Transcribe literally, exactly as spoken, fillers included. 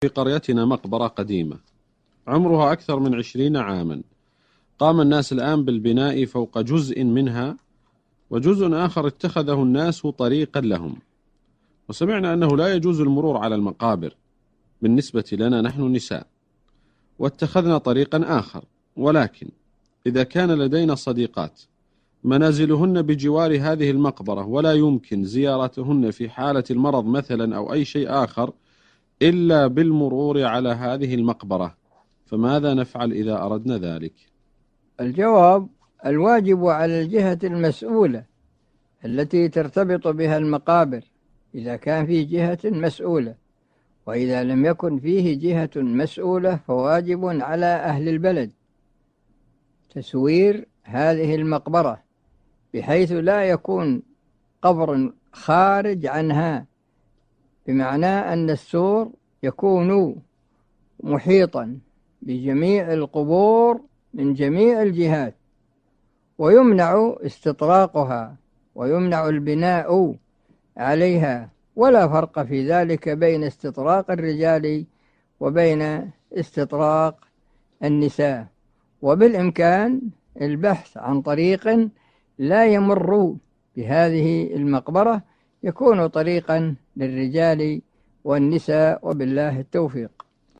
في قريتنا مقبرة قديمة عمرها أكثر من عشرين عاما. قام الناس الآن بالبناء فوق جزء منها، وجزء آخر اتخذه الناس طريقا لهم. وسمعنا أنه لا يجوز المرور على المقابر بالنسبة لنا نحن النساء، واتخذنا طريقا آخر. ولكن إذا كان لدينا صديقات منازلهن بجوار هذه المقبرة ولا يمكن زيارتهن في حالة المرض مثلا أو أي شيء آخر إلا بالمرور على هذه المقبرة، فماذا نفعل إذا أردنا ذلك؟ الجواب: الواجب على الجهة المسؤولة التي ترتبط بها المقابر إذا كان في جهة مسؤولة، وإذا لم يكن فيه جهة مسؤولة فواجب على أهل البلد تسوير هذه المقبرة بحيث لا يكون قبر خارج عنها، بمعنى أن السور يكون محيطا بجميع القبور من جميع الجهات، ويمنع استطراقها ويمنع البناء عليها، ولا فرق في ذلك بين استطراق الرجال وبين استطراق النساء. وبالإمكان البحث عن طريق لا يمر بهذه المقبرة يكون طريقا للرجال والنساء، وبالله التوفيق.